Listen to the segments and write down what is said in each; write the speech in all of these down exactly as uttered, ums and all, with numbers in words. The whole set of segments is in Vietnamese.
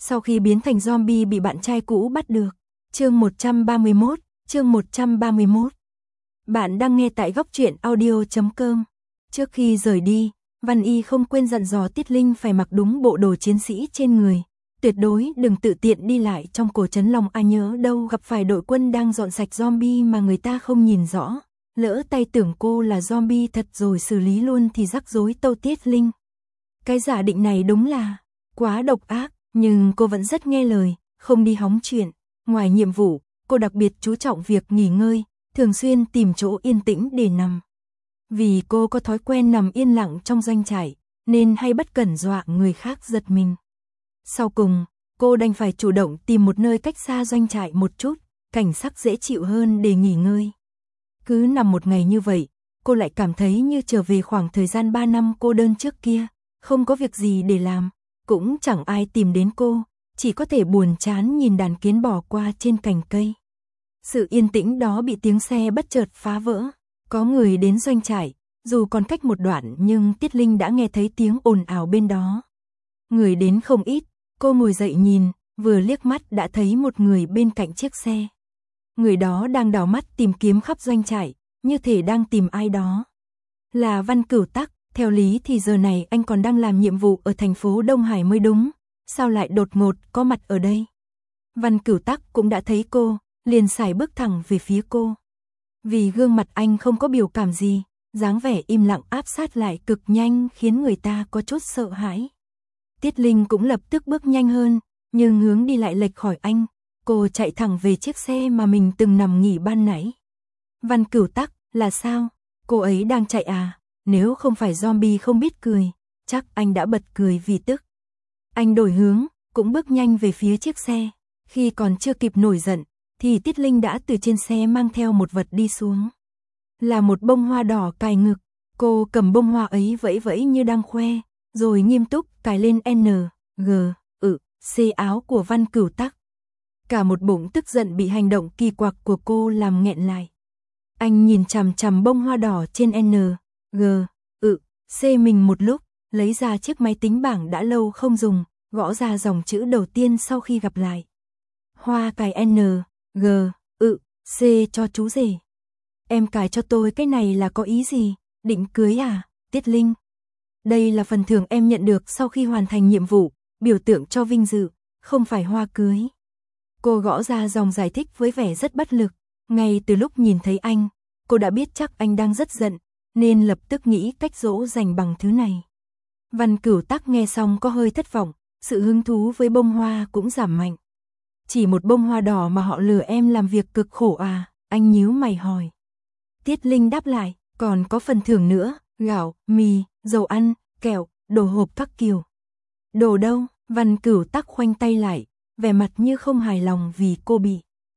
sau khi biến thành zombie bị bạn trai cũ bắt được. Chương một trăm ba mươi mốt, chương một trăm ba mươi mốt. Bạn đang nghe tại góc truyện audio chấm com. Trước khi rời đi, Văn Y không quên dặn dò Tiết Linh phải mặc đúng bộ đồ chiến sĩ trên người. Tuyệt đối đừng tự tiện đi lại trong cổ trấn Long A, nhớ đâu gặp phải đội quân đang dọn sạch zombie mà người ta không nhìn rõ. Lỡ tay tưởng cô là zombie thật rồi xử lý luôn thì rắc rối tâu Tiết Linh. Cái giả định này đúng là quá độc ác, nhưng cô vẫn rất nghe lời, không đi hóng chuyện. Ngoài nhiệm vụ, cô đặc biệt chú trọng việc nghỉ ngơi, thường xuyên tìm chỗ yên tĩnh để nằm. Vì cô có thói quen nằm yên lặng trong doanh trại, nên hay bất cẩn dọa người khác giật mình. Sau cùng, cô đành phải chủ động tìm một nơi cách xa doanh trại một chút, cảnh sắc dễ chịu hơn để nghỉ ngơi. Cứ nằm một ngày như vậy, cô lại cảm thấy như trở về khoảng thời gian ba năm cô đơn trước kia, không có việc gì để làm, cũng chẳng ai tìm đến cô, chỉ có thể buồn chán nhìn đàn kiến bò qua trên cành cây. Sự yên tĩnh đó bị tiếng xe bất chợt phá vỡ, có người đến doanh trại, dù còn cách một đoạn nhưng Tiết Linh đã nghe thấy tiếng ồn ào bên đó. Người đến không ít, cô ngồi dậy nhìn, vừa liếc mắt đã thấy một người bên cạnh chiếc xe. Người đó đang đảo mắt tìm kiếm khắp doanh trại, như thể đang tìm ai đó. Là Văn Cửu Tắc, theo lý thì giờ này anh còn đang làm nhiệm vụ ở thành phố Đông Hải mới đúng, sao lại đột ngột có mặt ở đây? Văn Cửu Tắc cũng đã thấy cô, liền sải bước thẳng về phía cô. Vì gương mặt anh không có biểu cảm gì, dáng vẻ im lặng áp sát lại cực nhanh khiến người ta có chút sợ hãi. Tiết Linh cũng lập tức bước nhanh hơn, nhưng hướng đi lại lệch khỏi anh. Cô chạy thẳng về chiếc xe mà mình từng nằm nghỉ ban nãy. Văn Cửu Tắc, là sao? Cô ấy đang chạy à? Nếu không phải zombie không biết cười, chắc anh đã bật cười vì tức. Anh đổi hướng, cũng bước nhanh về phía chiếc xe. Khi còn chưa kịp nổi giận, thì Tiết Linh đã từ trên xe mang theo một vật đi xuống. Là một bông hoa đỏ cài ngực. Cô cầm bông hoa ấy vẫy vẫy như đang khoe, rồi nghiêm túc cài lên N, G, ự, C áo của Văn Cửu Tắc. Cả một bụng tức giận bị hành động kỳ quặc của cô làm nghẹn lại. Anh nhìn chằm chằm bông hoa đỏ trên N, G, ự, C mình một lúc, lấy ra chiếc máy tính bảng đã lâu không dùng, gõ ra dòng chữ đầu tiên sau khi gặp lại. Hoa cài N, G, ự, C cho chú rể. Em cài cho tôi cái này là có ý gì? Định cưới à, Tiết Linh? Đây là phần thưởng em nhận được sau khi hoàn thành nhiệm vụ, biểu tượng cho vinh dự, không phải hoa cưới. Cô gõ ra dòng giải thích với vẻ rất bất lực. Ngay từ lúc nhìn thấy anh, cô đã biết chắc anh đang rất giận, nên lập tức nghĩ cách dỗ dành bằng thứ này. Văn Cửu Tắc nghe xong có hơi thất vọng, sự hứng thú với bông hoa cũng giảm mạnh. Chỉ một bông hoa đỏ mà họ lừa em làm việc cực khổ à? Anh nhíu mày hỏi. Tiết Linh đáp lại, còn có phần thưởng nữa, gạo, mì, dầu ăn, kẹo, đồ hộp các kiểu. Đồ đâu? Văn Cửu Tắc khoanh tay lại, vẻ mặt như không hài lòng vì cô bị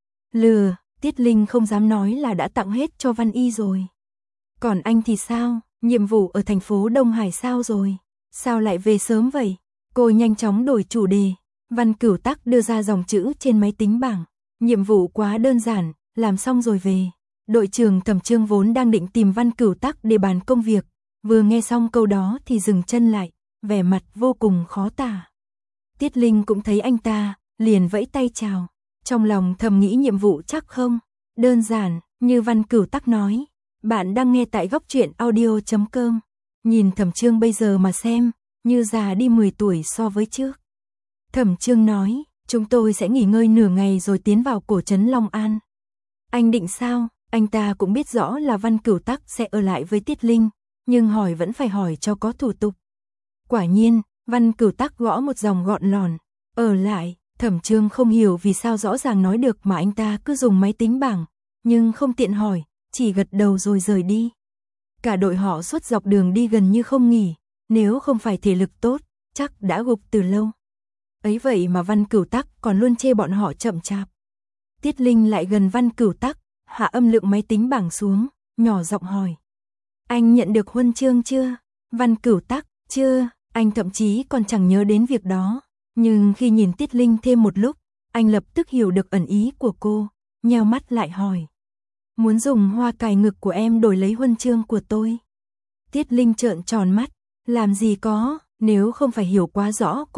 lừa. Tiết Linh không dám nói là đã tặng hết cho Văn Y rồi. Còn anh thì sao? Nhiệm vụ ở thành phố Đông Hải sao rồi? Sao lại về sớm vậy? Cô nhanh chóng đổi chủ đề. Văn Cửu Tắc đưa ra dòng chữ trên máy tính bảng. Nhiệm vụ quá đơn giản, làm xong rồi về. Đội trưởng Thẩm Trương vốn đang định tìm Văn Cửu Tắc để bàn công việc. Vừa nghe xong câu đó thì dừng chân lại, vẻ mặt vô cùng khó tả. Tiết Linh cũng thấy anh ta, liền vẫy tay chào. Trong lòng thầm nghĩ nhiệm vụ chắc không đơn giản, như Văn Cửu Tắc nói. Bạn đang nghe tại góc truyện audio chấm com. Nhìn Thẩm Trương bây giờ mà xem, như già đi mười tuổi so với trước. Thẩm Trương nói, chúng tôi sẽ nghỉ ngơi nửa ngày rồi tiến vào cổ trấn Long An. Anh định sao? Anh ta cũng biết rõ là Văn Cửu Tắc sẽ ở lại với Tiết Linh, nhưng hỏi vẫn phải hỏi cho có thủ tục. Quả nhiên, Văn Cửu Tắc gõ một dòng gọn lòn. Ở lại. Thẩm Trương không hiểu vì sao rõ ràng nói được mà anh ta cứ dùng máy tính bảng, nhưng không tiện hỏi, chỉ gật đầu rồi rời đi. Cả đội họ suốt dọc đường đi gần như không nghỉ, nếu không phải thể lực tốt, chắc đã gục từ lâu. Ấy vậy mà Văn Cửu Tắc còn luôn chê bọn họ chậm chạp. Tiết Linh lại gần Văn Cửu Tắc, hạ âm lượng máy tính bảng xuống, nhỏ giọng hỏi. Anh nhận được huân chương chưa? Văn Cửu Tắc, chưa, anh thậm chí còn chẳng nhớ đến việc đó. Nhưng khi nhìn Tiết Linh thêm một lúc, anh lập tức hiểu được ẩn ý của cô, nheo mắt lại hỏi. Muốn dùng hoa cài ngực của em đổi lấy huân chương của tôi? Tiết Linh trợn tròn mắt, làm gì có, nếu không phải hiểu quá rõ cô,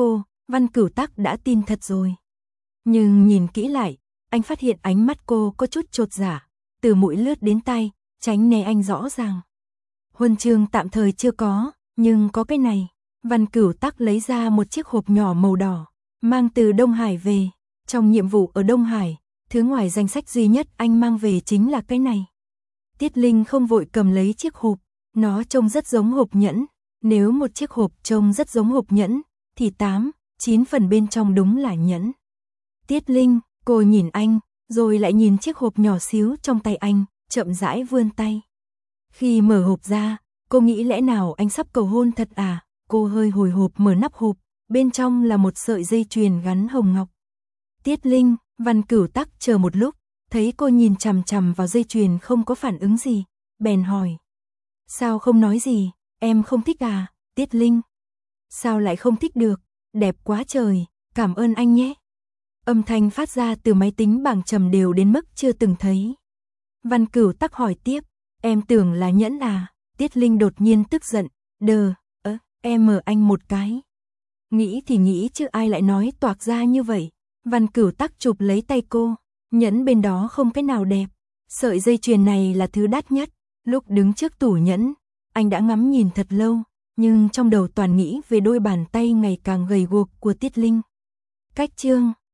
Văn Cửu Tắc đã tin thật rồi. Nhưng nhìn kỹ lại, anh phát hiện ánh mắt cô có chút chột dạ, từ mũi lướt đến tay, tránh né anh rõ ràng. Huân chương tạm thời chưa có, nhưng có cái này. Văn Cửu Tắc lấy ra một chiếc hộp nhỏ màu đỏ, mang từ Đông Hải về. Trong nhiệm vụ ở Đông Hải, thứ ngoài danh sách duy nhất anh mang về chính là cái này. Tiết Linh không vội cầm lấy chiếc hộp, nó trông rất giống hộp nhẫn. Nếu một chiếc hộp trông rất giống hộp nhẫn, thì tám, chín phần bên trong đúng là nhẫn. Tiết Linh, cô nhìn anh, rồi lại nhìn chiếc hộp nhỏ xíu trong tay anh, chậm rãi vươn tay. Khi mở hộp ra, cô nghĩ lẽ nào anh sắp cầu hôn thật à? Cô hơi hồi hộp mở nắp hộp, bên trong là một sợi dây chuyền gắn hồng ngọc. Tiết Linh, Văn Cửu Tắc chờ một lúc, thấy cô nhìn chằm chằm vào dây chuyền không có phản ứng gì, bèn hỏi. Sao không nói gì, em không thích à, Tiết Linh? Sao lại không thích được, đẹp quá trời, cảm ơn anh nhé. Âm thanh phát ra từ máy tính bảng trầm đều đến mức chưa từng thấy. Văn Cửu Tắc hỏi tiếp, em tưởng là nhẫn à? Tiết Linh đột nhiên tức giận, đờ, ơ, em mở anh một cái. Nghĩ thì nghĩ chứ ai lại nói toạc ra như vậy. Văn Cửu Tắc chụp lấy tay cô, nhẫn bên đó không cái nào đẹp. Sợi dây chuyền này là thứ đắt nhất. Lúc đứng trước tủ nhẫn, anh đã ngắm nhìn thật lâu, nhưng trong đầu toàn nghĩ về đôi bàn tay ngày càng gầy guộc của Tiết Linh. Cách chương